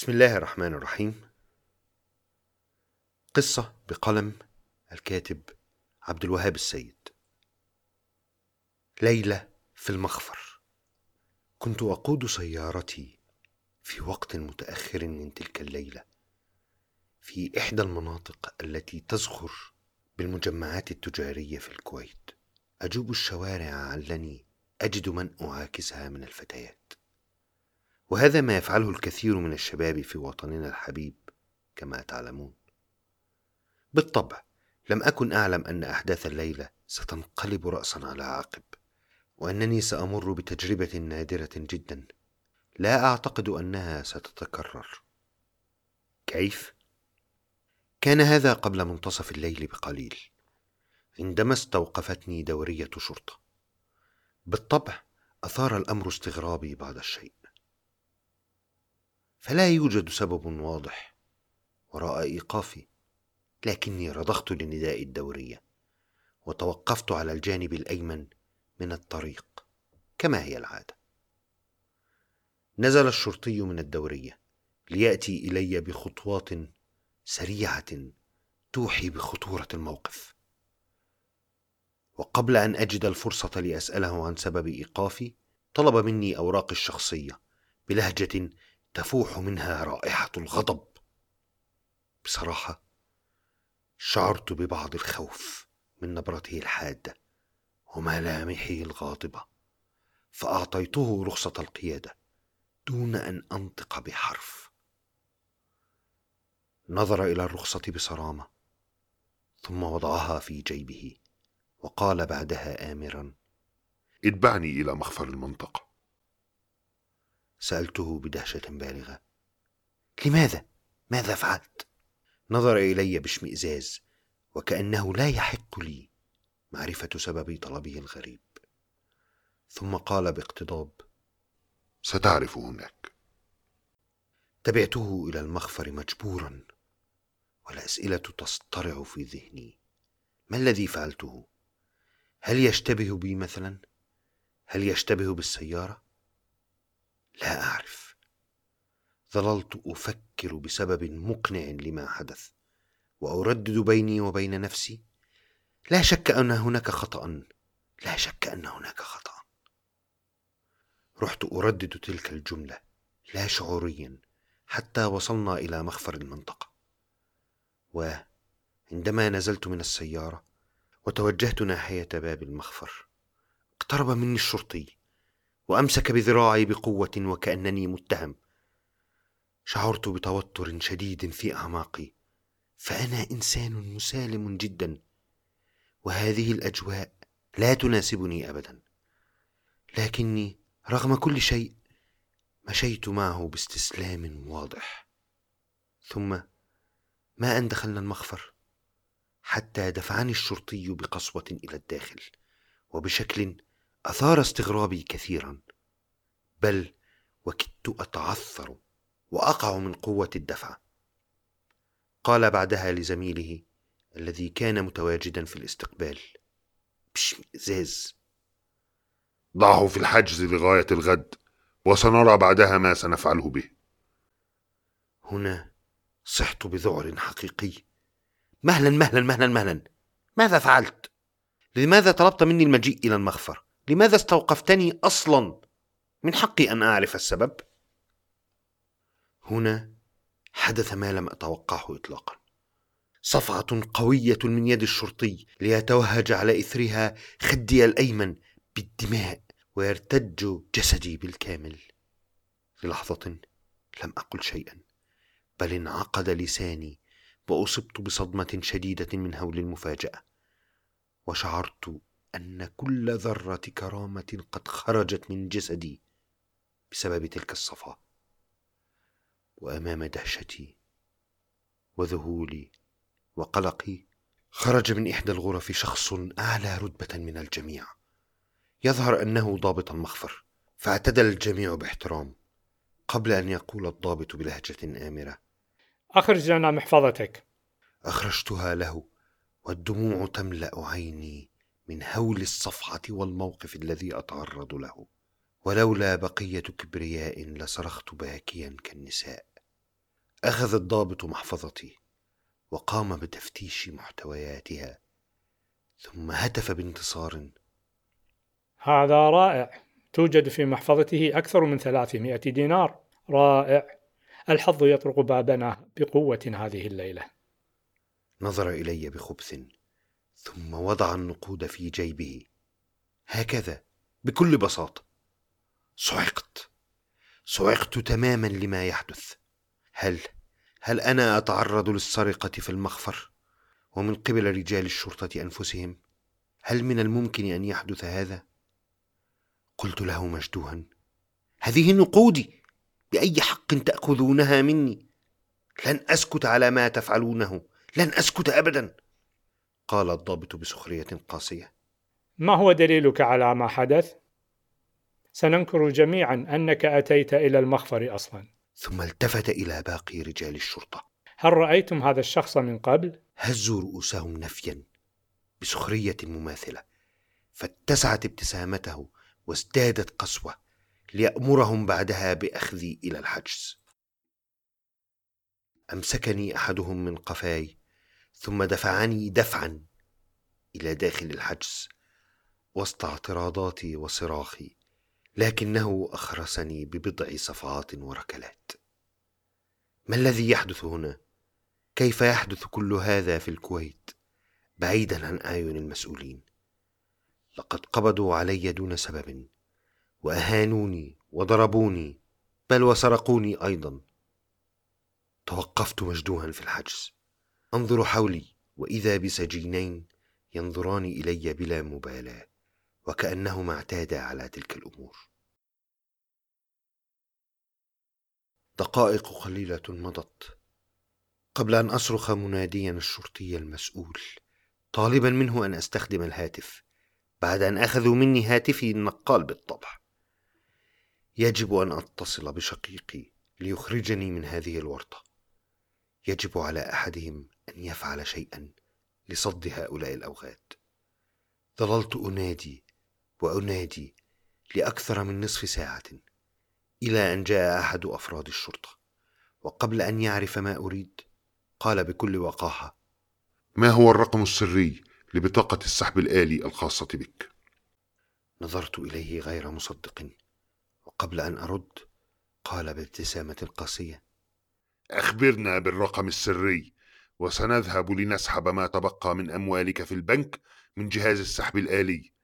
بسم الله الرحمن الرحيم. قصة بقلم الكاتب عبد الوهاب السيد. ليلة في المخفر. كنت أقود سيارتي في وقت متأخر من تلك الليلة في إحدى المناطق التي تزخر بالمجمعات التجارية في الكويت. أجوب الشوارع علني أجد من أعاكسها من الفتيات، وهذا ما يفعله الكثير من الشباب في وطننا الحبيب كما تعلمون. بالطبع لم أكن أعلم أن أحداث الليلة ستنقلب رأسا على عقب، وأنني سأمر بتجربة نادرة جدا لا أعتقد أنها ستتكرر. كيف؟ كان هذا قبل منتصف الليل بقليل، عندما استوقفتني دورية شرطة. بالطبع أثار الأمر استغرابي بعض الشيء، فلا يوجد سبب واضح وراء إيقافي، لكني رضخت لنداء الدورية وتوقفت على الجانب الأيمن من الطريق كما هي العادة. نزل الشرطي من الدورية ليأتي إلي بخطوات سريعة توحي بخطورة الموقف، وقبل أن أجد الفرصة لأسأله عن سبب إيقافي طلب مني أوراقي الشخصية بلهجة تفوح منها رائحة الغضب. بصراحة شعرت ببعض الخوف من نبرته الحادة وملامحه الغاضبة، فأعطيته رخصة القيادة دون أن أنطق بحرف. نظر إلى الرخصة بصرامة ثم وضعها في جيبه وقال بعدها آمرا: اتبعني إلى مخفر المنطقة. سألته بدهشة بالغة: لماذا؟ ماذا فعلت؟ نظر إلي باشمئزاز وكأنه لا يحق لي معرفة سبب طلبه الغريب، ثم قال باقتضاب: ستعرف هناك. تبعته إلى المخفر مجبورا، والأسئلة تصطرع في ذهني. ما الذي فعلته؟ هل يشتبه بي مثلا؟ هل يشتبه بالسيارة؟ لا أعرف. ظللت أفكر بسبب مقنع لما حدث وأردد بيني وبين نفسي: لا شك أن هناك خطأ، لا شك أن هناك خطأ. رحت أردد تلك الجملة لا شعوريا حتى وصلنا إلى مخفر المنطقة. وعندما نزلت من السيارة وتوجهت ناحية باب المخفر اقترب مني الشرطي وأمسك بذراعي بقوة وكأنني متهم. شعرت بتوتر شديد في أعماقي، فأنا إنسان مسالم جدا، وهذه الأجواء لا تناسبني أبدا. لكني رغم كل شيء مشيت معه باستسلام واضح. ثم ما أن دخلنا المخفر حتى دفعني الشرطي بقسوة إلى الداخل وبشكل أثار استغرابي كثيرا، بل وكدت أتعثر وأقع من قوة الدفع. قال بعدها لزميله الذي كان متواجدا في الاستقبال باشمئزاز: ضعه في الحجز لغاية الغد، وسنرى بعدها ما سنفعله به. هنا صحت بذعر حقيقي: مهلا مهلا مهلا مهلا، ماذا فعلت؟ لماذا طلبت مني المجيء إلى المخفر؟ لماذا استوقفتني أصلا؟ من حقي أن أعرف السبب. هنا حدث ما لم أتوقعه إطلاقا: صفعة قوية من يد الشرطي ليتوهج على إثرها خدي الأيمن بالدماء ويرتج جسدي بالكامل. للحظة لم أقل شيئا، بل انعقد لساني وأصبت بصدمة شديدة من هول المفاجأة، وشعرت أن كل ذرة كرامة قد خرجت من جسدي بسبب تلك الصفعة. وأمام دهشتي وذهولي وقلقي خرج من إحدى الغرف شخص أعلى رتبة من الجميع، يظهر أنه ضابط المخفر، فاعتدل الجميع باحترام قبل أن يقول الضابط بلهجة آمرة: أخرج لنا محفظتك. أخرجتها له والدموع تملأ عيني من هول الصفعة والموقف الذي أتعرض له، ولولا بقية كبرياء لصرخت باكيا كالنساء. أخذ الضابط محفظتي وقام بتفتيش محتوياتها، ثم هتف بانتصار: هذا رائع، توجد في محفظته أكثر من 300 دينار. رائع، الحظ يطرق بابنا بقوة هذه الليلة. نظر إلي بخبث ثم وضع النقود في جيبه هكذا بكل بساطة. صعقت تماما لما يحدث. هل أنا أتعرض للسرقة في المخفر ومن قبل رجال الشرطة أنفسهم؟ هل من الممكن أن يحدث هذا؟ قلت له مشدوها: هذه نقودي، بأي حق تأخذونها مني؟ لن أسكت على ما تفعلونه، لن أسكت أبدا. قال الضابط بسخرية قاسية: ما هو دليلك على ما حدث؟ سننكر جميعا أنك أتيت إلى المخفر أصلا. ثم التفت إلى باقي رجال الشرطة: هل رأيتم هذا الشخص من قبل؟ هزوا رؤوسهم نفيا بسخرية مماثلة، فاتسعت ابتسامته وازدادت قسوة ليأمرهم بعدها بأخذي إلى الحجز. أمسكني أحدهم من قفاي ثم دفعني دفعا إلى داخل الحجز وسط اعتراضاتي وصراخي، لكنه أخرسني ببضع صفعات وركلات. ما الذي يحدث هنا؟ كيف يحدث كل هذا في الكويت بعيدا عن أعين المسؤولين؟ لقد قبضوا علي دون سبب وأهانوني وضربوني، بل وسرقوني أيضا. توقفت مجدوها في الحجز أنظر حولي، وإذا بسجينين ينظران إلي بلا مبالاة وكأنهما اعتادا على تلك الأمور. دقائق قليلة مضت قبل أن أصرخ مناديا الشرطي المسؤول طالبا منه أن أستخدم الهاتف، بعد أن أخذوا مني هاتفي النقال بالطبع. يجب أن أتصل بشقيقي ليخرجني من هذه الورطة. يجب على أحدهم أن يفعل شيئا لصد هؤلاء الأوغاد. ظللت أنادي وأنادي لأكثر من نصف ساعة إلى أن جاء أحد أفراد الشرطة، وقبل أن يعرف ما أريد قال بكل وقاحة: ما هو الرقم السري لبطاقة السحب الآلي الخاصة بك؟ نظرت إليه غير مصدق، وقبل أن أرد قال بابتسامة قاسية: أخبرنا بالرقم السري وسنذهب لنسحب ما تبقى من أموالك في البنك من جهاز السحب الآلي،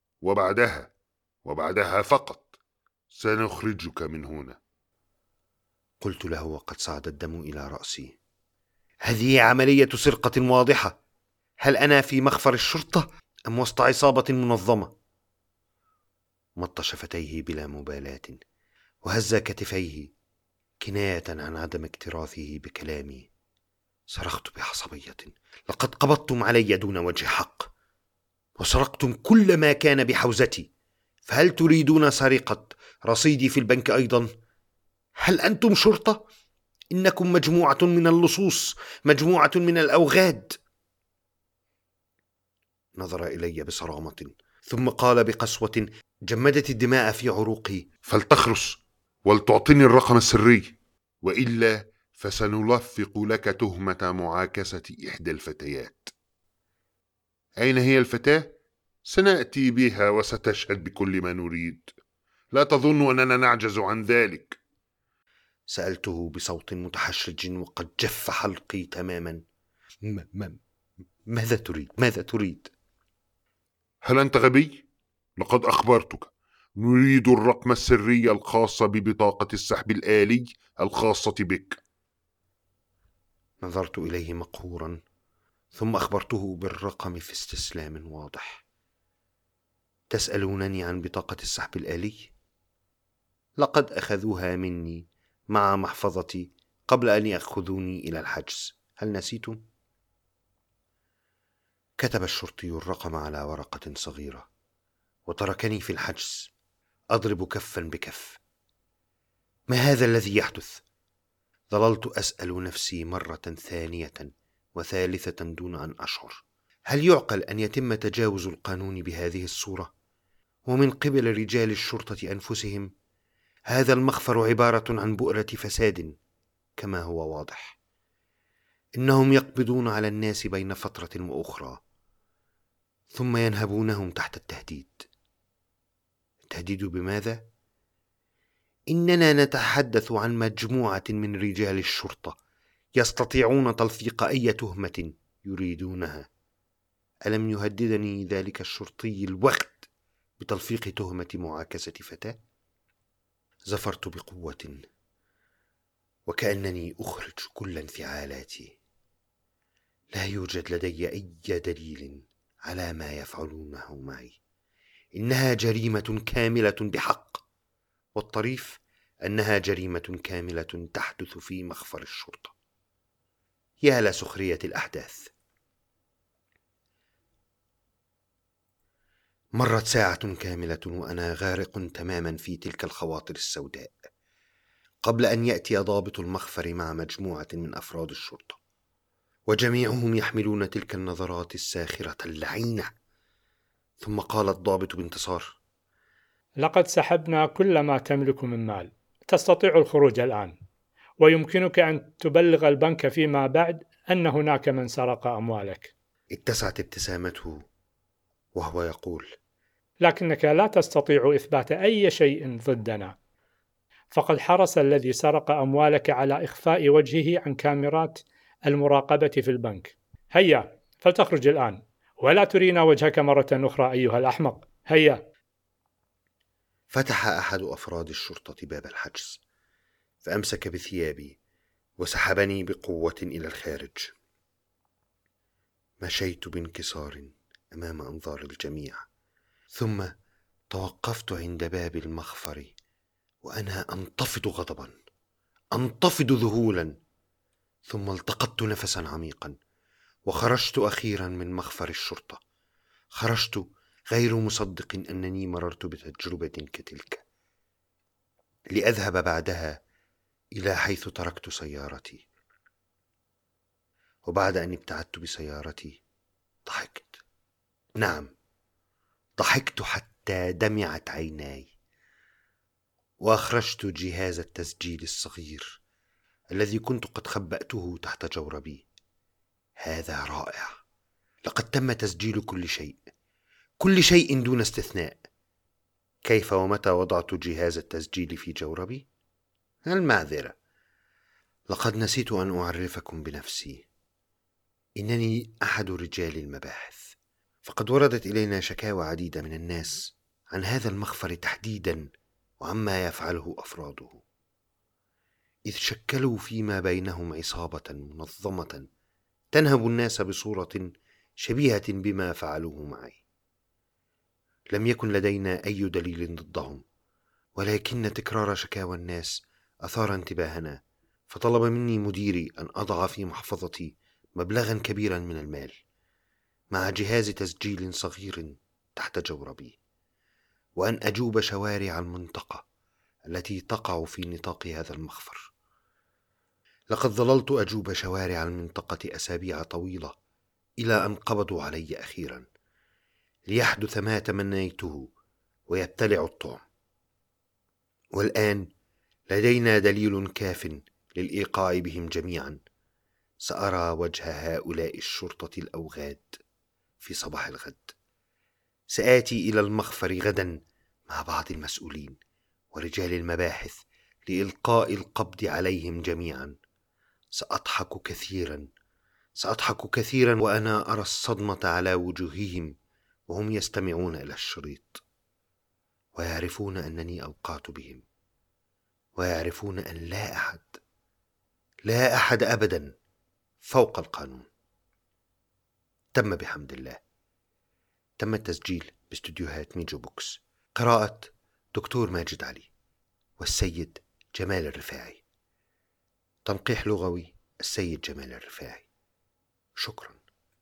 وبعدها فقط سنخرجك من هنا. قلت له وقد صعد الدم إلى رأسي: هذه عملية سرقة واضحة. هل أنا في مخفر الشرطة أم وسط عصابة منظمة؟ مط شفتيه بلا مبالاة وهز كتفيه كناية عن عدم اكتراثه بكلامي. صرخت بعصبية: لقد قبضتم علي دون وجه حق وسرقتم كل ما كان بحوزتي، فهل تريدون سرقة رصيدي في البنك أيضا؟ هل أنتم شرطة؟ إنكم مجموعة من اللصوص، مجموعة من الأوغاد. نظر إلي بصرامة ثم قال بقسوة جمدت الدماء في عروقي: فلتخرس ولتعطيني الرقم السري، وإلا فسنلفق لك تهمة معاكسة إحدى الفتيات. أين هي الفتاة؟ سنأتي بها وستشهد بكل ما نريد. لا تظن أننا نعجز عن ذلك. سألته بصوت متحشرج وقد جف حلقي تماما: ماذا تريد؟ هل أنت غبي؟ لقد أخبرتك، نريد الرقم السري الخاص ببطاقة السحب الآلي الخاصة بك. نظرت إليه مقهورا ثم أخبرته بالرقم في استسلام واضح. تسألونني عن بطاقة السحب الآلي؟ لقد أخذوها مني مع محفظتي قبل أن يأخذوني إلى الحجز، هل نسيتم؟ كتب الشرطي الرقم على ورقة صغيرة وتركني في الحجز أضرب كفا بكف. ما هذا الذي يحدث؟ ظللت أسأل نفسي مرة ثانية وثالثة دون أن أشعر: هل يعقل أن يتم تجاوز القانون بهذه الصورة ومن قبل رجال الشرطة أنفسهم؟ هذا المخفر عبارة عن بؤرة فساد، كما هو واضح. إنهم يقبضون على الناس بين فترة وأخرى، ثم ينهبونهم تحت التهديد. التهديد بماذا؟ إننا نتحدث عن مجموعة من رجال الشرطة يستطيعون تلفيق أي تهمة يريدونها. ألم يهددني ذلك الشرطي الوغد بتلفيق تهمة معاكسة فتاة؟ زفرت بقوة وكأنني أخرج كل انفعالاتي. لا يوجد لدي أي دليل على ما يفعلونه معي. إنها جريمة كاملة بحق، والطريف أنها جريمة كاملة تحدث في مخفر الشرطة. يا لسخرية الأحداث. مرت ساعة كاملة وأنا غارق تماما في تلك الخواطر السوداء، قبل أن يأتي ضابط المخفر مع مجموعة من أفراد الشرطة، وجميعهم يحملون تلك النظرات الساخرة اللعينة. ثم قال الضابط بانتصار: لقد سحبنا كل ما تملك من مال، تستطيع الخروج الآن، ويمكنك أن تبلغ البنك فيما بعد أن هناك من سرق أموالك. اتسعت ابتسامته وهو يقول: لكنك لا تستطيع إثبات أي شيء ضدنا، فقد حرص الذي سرق أموالك على إخفاء وجهه عن كاميرات المراقبة في البنك. هيا فلتخرج الآن، ولا ترينا وجهك مرة أخرى أيها الأحمق. هيا. فتح أحد أفراد الشرطة باب الحجز، فأمسك بثيابي وسحبني بقوة إلى الخارج. مشيت بانكسار أمام أنظار الجميع، ثم توقفت عند باب المخفر وأنا أنتفض غضبا، أنتفض ذهولا، ثم التقطت نفسا عميقا وخرجت أخيرا من مخفر الشرطة. خرجت غير مصدق أنني مررت بتجربة كتلك، لأذهب بعدها إلى حيث تركت سيارتي. وبعد أن ابتعدت بسيارتي ضحكت. نعم، ضحكت حتى دمعت عيناي، وأخرجت جهاز التسجيل الصغير الذي كنت قد خبأته تحت جوربي. هذا رائع، لقد تم تسجيل كل شيء، كل شيء دون استثناء. كيف ومتى وضعت جهاز التسجيل في جوربي؟ المعذرة، لقد نسيت أن أعرفكم بنفسي. إنني أحد رجال المباحث، فقد وردت إلينا شكاوى عديدة من الناس عن هذا المخفر تحديدا وعما يفعله أفراده، إذ شكلوا فيما بينهم عصابة منظمة تنهب الناس بصورة شبيهة بما فعلوه معي. لم يكن لدينا أي دليل ضدهم، ولكن تكرار شكاوى الناس أثار انتباهنا، فطلب مني مديري أن أضع في محفظتي مبلغا كبيرا من المال مع جهاز تسجيل صغير تحت جوربي، وأن أجوب شوارع المنطقة التي تقع في نطاق هذا المخفر. لقد ظللت أجوب شوارع المنطقة أسابيع طويلة إلى أن قبضوا علي أخيرا، ليحدث ما تمنيته ويبتلع الطعم. والآن لدينا دليل كاف للإيقاع بهم جميعا. سأرى وجه هؤلاء الشرطة الأوغاد في صباح الغد. سآتي إلى المخفر غدا مع بعض المسؤولين ورجال المباحث لإلقاء القبض عليهم جميعا. سأضحك كثيرا وأنا أرى الصدمة على وجوههم وهم يستمعون إلى الشريط، ويعرفون أنني أوقعت بهم، ويعرفون أن لا أحد أبدا فوق القانون. تم بحمد الله. تم التسجيل باستديوهات ميجو بوكس. قراءة دكتور ماجد علي والسيد جمال الرفاعي. تنقيح لغوي السيد جمال الرفاعي. شكرا.